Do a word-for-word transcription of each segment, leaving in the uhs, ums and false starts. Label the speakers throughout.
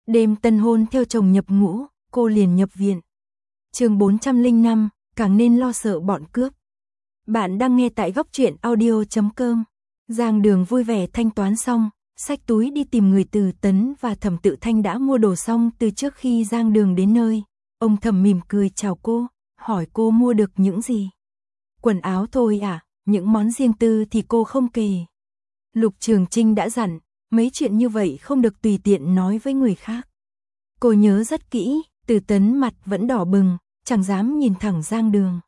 Speaker 1: Đêm tân hôn theo chồng nhập ngũ, cô liền nhập viện. Chương bốn trăm lẻ năm, càng nên lo sợ bọn cướp. Bạn đang nghe tại góc truyện audio chấm com. Giang Đường vui vẻ thanh toán xong, xách túi đi tìm người Từ Tấn và Thẩm Tự Thanh đã mua đồ xong từ trước khi Giang Đường đến nơi. Ông Thẩm mỉm cười chào cô, hỏi cô mua được những gì. Quần áo thôi à, những món riêng tư thì cô không kể. Lục Trường Trinh đã dặn, mấy chuyện như vậy không được tùy tiện nói với người khác. Cô nhớ rất kỹ, Từ Tấn mặt vẫn đỏ bừng, chẳng dám nhìn thẳng Giang Đường.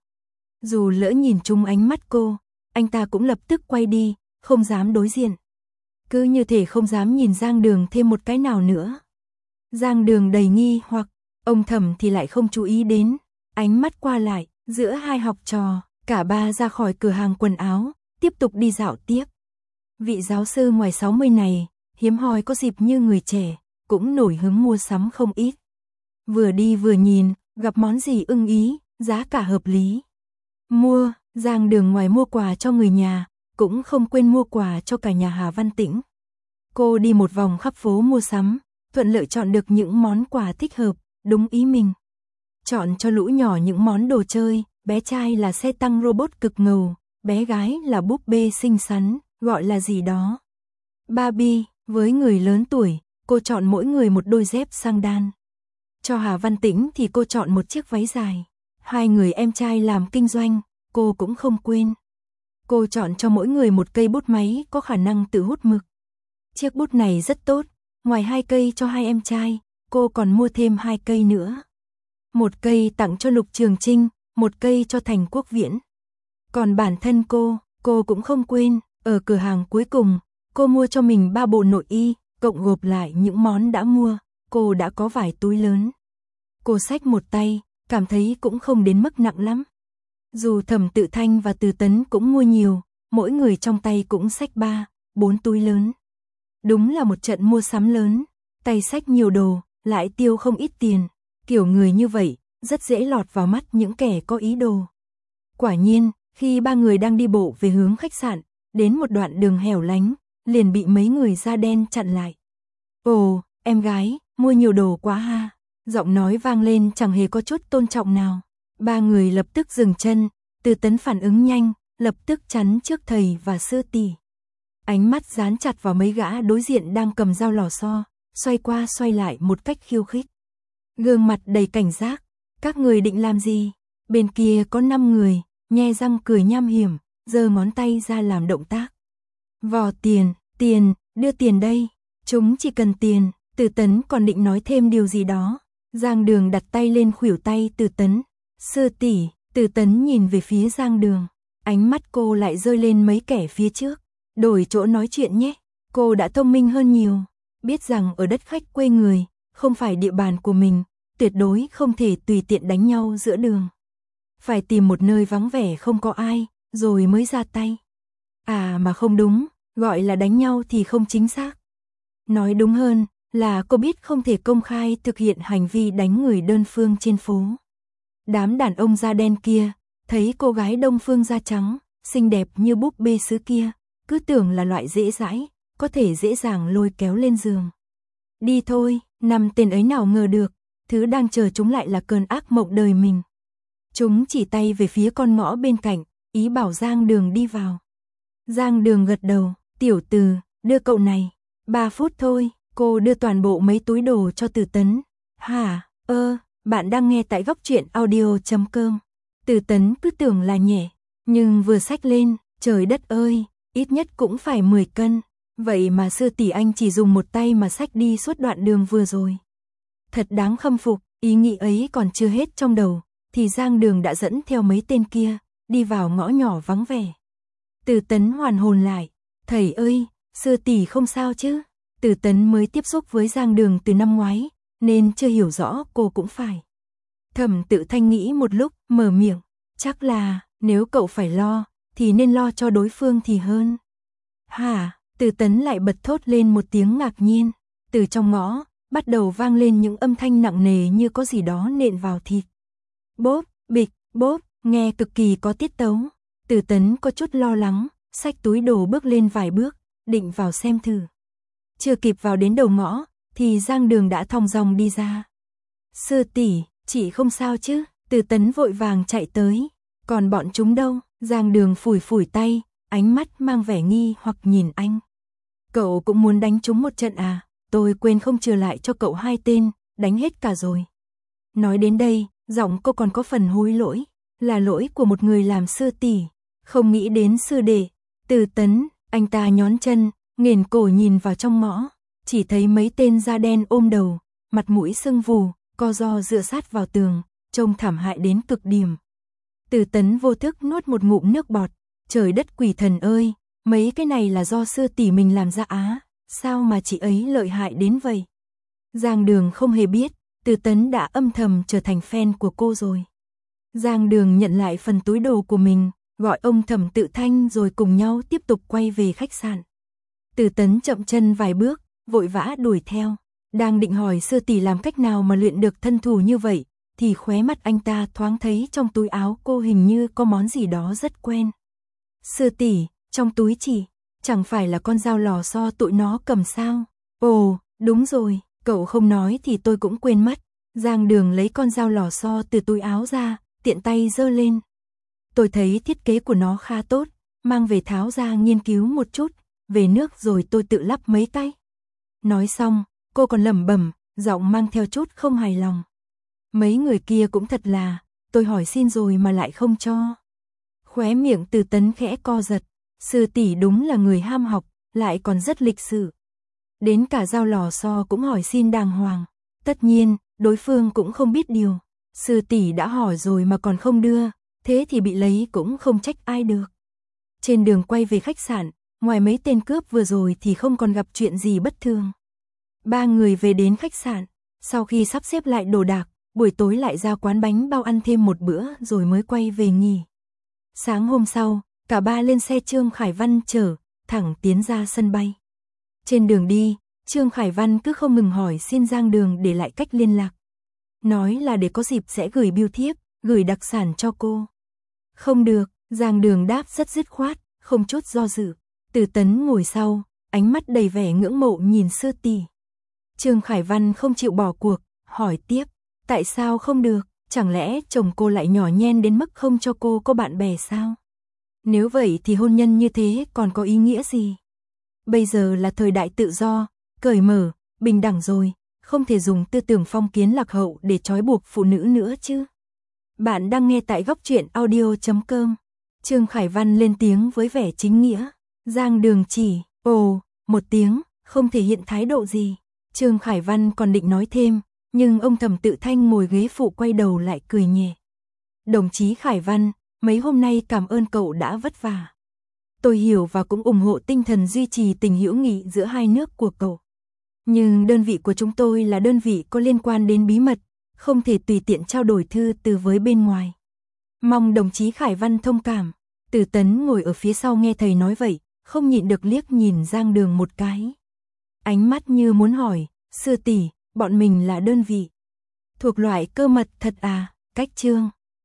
Speaker 1: Dù lỡ nhìn trúng ánh mắt cô, anh ta cũng lập tức quay đi, không dám đối diện. Cứ như thể không dám nhìn Giang Đường thêm một cái nào nữa. Giang Đường đầy nghi hoặc, ông Thẩm thì lại không chú ý đến. Ánh mắt qua lại, giữa hai học trò, cả ba ra khỏi cửa hàng quần áo, tiếp tục đi dạo tiếp. Vị giáo sư ngoài sáu mươi này, hiếm hoi có dịp như người trẻ, cũng nổi hứng mua sắm không ít. Vừa đi vừa nhìn, gặp món gì ưng ý, giá cả hợp lý. Mua, Giang Đường ngoài mua quà cho người nhà, cũng không quên mua quà cho cả nhà Hà Văn Tĩnh. Cô đi một vòng khắp phố mua sắm, thuận lợi chọn được những món quà thích hợp, đúng ý mình. Chọn cho lũ nhỏ những món đồ chơi, bé trai là xe tăng robot cực ngầu, bé gái là búp bê xinh xắn, gọi là gì đó. Barbie, với người lớn tuổi, cô chọn mỗi người một đôi dép sang đan. Cho Hà Văn Tĩnh thì cô chọn một chiếc váy dài. Hai người em trai làm kinh doanh, cô cũng không quên. Cô chọn cho mỗi người một cây bút máy có khả năng tự hút mực. Chiếc bút này rất tốt, ngoài hai cây cho hai em trai, cô còn mua thêm hai cây nữa. Một cây tặng cho Lục Trường Trinh, một cây cho Thành Quốc Viễn. Còn bản thân cô, cô cũng không quên, ở cửa hàng cuối cùng, cô mua cho mình ba bộ nội y, cộng gộp lại những món đã mua, cô đã có vài túi lớn. Cô xách một tay, cảm thấy cũng không đến mức nặng lắm. Dù Thẩm Tự Thanh và Từ Tấn cũng mua nhiều, mỗi người trong tay cũng xách ba, bốn túi lớn. Đúng là một trận mua sắm lớn, tay xách nhiều đồ, lại tiêu không ít tiền. Kiểu người như vậy, rất dễ lọt vào mắt những kẻ có ý đồ. Quả nhiên, khi ba người đang đi bộ về hướng khách sạn, đến một đoạn đường hẻo lánh, liền bị mấy người da đen chặn lại. Ồ, em gái, mua nhiều đồ quá ha. Giọng nói vang lên chẳng hề có chút tôn trọng nào. Ba người lập tức dừng chân, Từ Tấn phản ứng nhanh, lập tức chắn trước thầy và sư tỷ. Ánh mắt dán chặt vào mấy gã đối diện đang cầm dao lò xo, xoay qua xoay lại một cách khiêu khích. Gương mặt đầy cảnh giác, các người định làm gì? Bên kia có năm người, nhe răng cười nham hiểm, giơ ngón tay ra làm động tác. Vò tiền, tiền, đưa tiền đây, chúng chỉ cần tiền. Từ Tấn còn định nói thêm điều gì đó. Giang Đường đặt tay lên khuỷu tay Từ Tấn. Sư tỷ, Từ Tấn nhìn về phía Giang Đường. Ánh mắt cô lại rơi lên mấy kẻ phía trước. Đổi chỗ nói chuyện nhé. Cô đã thông minh hơn nhiều. Biết rằng ở đất khách quê người, không phải địa bàn của mình, tuyệt đối không thể tùy tiện đánh nhau giữa đường. Phải tìm một nơi vắng vẻ không có ai, rồi mới ra tay. À mà không đúng, gọi là đánh nhau thì không chính xác. Nói đúng hơn, là cô biết không thể công khai thực hiện hành vi đánh người đơn phương trên phố. Đám đàn ông da đen kia, thấy cô gái đông phương da trắng, xinh đẹp như búp bê sứ kia, cứ tưởng là loại dễ dãi, có thể dễ dàng lôi kéo lên giường. Đi thôi, năm tên ấy nào ngờ được, thứ đang chờ chúng lại là cơn ác mộng đời mình. Chúng chỉ tay về phía con ngõ bên cạnh, ý bảo Giang Đường đi vào. Giang Đường gật đầu, tiểu Từ, đưa cậu này, ba phút thôi. Cô đưa toàn bộ mấy túi đồ cho Từ Tấn. Hả, ơ, bạn đang nghe tại góc truyện audio chấm com. Từ Tấn cứ tưởng là nhẹ, nhưng vừa xách lên, trời đất ơi, ít nhất cũng phải mười cân. Vậy mà sư tỷ anh chỉ dùng một tay mà xách đi suốt đoạn đường vừa rồi. Thật đáng khâm phục, ý nghĩ ấy còn chưa hết trong đầu, thì Giang Đường đã dẫn theo mấy tên kia, đi vào ngõ nhỏ vắng vẻ. Từ Tấn hoàn hồn lại, thầy ơi, sư tỷ không sao chứ? Từ Tấn mới tiếp xúc với Giang Đường từ năm ngoái, nên chưa hiểu rõ cô cũng phải. Thẩm Tự Thanh nghĩ một lúc, mở miệng, chắc là, nếu cậu phải lo, thì nên lo cho đối phương thì hơn. Hả, Từ Tấn lại bật thốt lên một tiếng ngạc nhiên. Từ trong ngõ, bắt đầu vang lên những âm thanh nặng nề như có gì đó nện vào thịt. Bốp, bịch, bốp, nghe cực kỳ có tiết tấu. Từ Tấn có chút lo lắng, xách túi đồ bước lên vài bước, định vào xem thử. Chưa kịp vào đến đầu ngõ, thì Giang Đường đã thong dong đi ra. Sư tỷ, chị không sao chứ? Từ Tấn vội vàng chạy tới. Còn bọn chúng đâu? Giang Đường phủi phủi tay, ánh mắt mang vẻ nghi hoặc nhìn anh. Cậu cũng muốn đánh chúng một trận à? Tôi quên không trừ lại cho cậu hai tên, đánh hết cả rồi. Nói đến đây, giọng cô còn có phần hối lỗi, là lỗi của một người làm sư tỷ, không nghĩ đến sư đệ. Từ Tấn, anh ta nhón chân, nghển cổ nhìn vào trong ngõ, chỉ thấy mấy tên da đen ôm đầu, mặt mũi sưng vù, co ro dựa sát vào tường, trông thảm hại đến cực điểm. Từ Tấn vô thức nuốt một ngụm nước bọt, trời đất quỷ thần ơi, mấy cái này là do sư tỷ mình làm ra á, sao mà chị ấy lợi hại đến vậy? Giang Đường không hề biết, Từ Tấn đã âm thầm trở thành fan của cô rồi. Giang Đường nhận lại phần túi đồ của mình, gọi ông Thẩm Tự Thanh rồi cùng nhau tiếp tục quay về khách sạn. Từ Tấn chậm chân vài bước, vội vã đuổi theo, đang định hỏi sư tỷ làm cách nào mà luyện được thân thủ như vậy, thì khóe mắt anh ta thoáng thấy trong túi áo cô hình như có món gì đó rất quen. Sư tỷ, trong túi chị, chẳng phải là con dao lò xo tụi nó cầm sao? Ồ, đúng rồi, cậu không nói thì tôi cũng quên mất. Giang Đường lấy con dao lò xo từ túi áo ra, tiện tay giơ lên. Tôi thấy thiết kế của nó khá tốt, mang về tháo ra nghiên cứu một chút, về nước rồi tôi tự lắp mấy cái. Nói xong, cô còn lẩm bẩm, giọng mang theo chút không hài lòng. Mấy người kia cũng thật là, tôi hỏi xin rồi mà lại không cho. Khóe miệng Từ Tấn khẽ co giật, sư tỷ đúng là người ham học, lại còn rất lịch sự. Đến cả dao lò xo cũng hỏi xin đàng hoàng. Tất nhiên, đối phương cũng không biết điều. Sư tỷ đã hỏi rồi mà còn không đưa, thế thì bị lấy cũng không trách ai được. Trên đường quay về khách sạn, ngoài mấy tên cướp vừa rồi thì không còn gặp chuyện gì bất thường. Ba người về đến khách sạn, sau khi sắp xếp lại đồ đạc, buổi tối lại ra quán bánh bao ăn thêm một bữa rồi mới quay về nghỉ. Sáng hôm sau, cả ba lên xe Trương Khải Văn chở, thẳng tiến ra sân bay. Trên đường đi, Trương Khải Văn cứ không ngừng hỏi xin Giang Đường để lại cách liên lạc. Nói là để có dịp sẽ gửi bưu thiếp, gửi đặc sản cho cô. Không được, Giang Đường đáp rất dứt khoát, không chút do dự. Từ Tấn ngồi sau, ánh mắt đầy vẻ ngưỡng mộ nhìn sư tỷ. Trương Khải Văn không chịu bỏ cuộc, hỏi tiếp, tại sao không được, chẳng lẽ chồng cô lại nhỏ nhen đến mức không cho cô có bạn bè sao? Nếu vậy thì hôn nhân như thế còn có ý nghĩa gì? Bây giờ là thời đại tự do, cởi mở, bình đẳng rồi, không thể dùng tư tưởng phong kiến lạc hậu để trói buộc phụ nữ nữa chứ. Bạn đang nghe tại góc truyện audio chấm com. Trương Khải Văn lên tiếng với vẻ chính nghĩa. Giang Đường chỉ, ồ, một tiếng, không thể hiện thái độ gì. Trương Khải Văn còn định nói thêm, nhưng ông Thẩm Tự Thanh ngồi ghế phụ quay đầu lại cười nhẹ. Đồng chí Khải Văn, mấy hôm nay cảm ơn cậu đã vất vả. Tôi hiểu và cũng ủng hộ tinh thần duy trì tình hữu nghị giữa hai nước của cậu. Nhưng đơn vị của chúng tôi là đơn vị có liên quan đến bí mật, không thể tùy tiện trao đổi thư từ với bên ngoài. Mong đồng chí Khải Văn thông cảm. Từ Tấn ngồi ở phía sau nghe thầy nói vậy, không nhịn được liếc nhìn Giang Đường một cái. Ánh mắt như muốn hỏi, sư tỷ, bọn mình là đơn vị thuộc loại cơ mật thật à? Cách Trương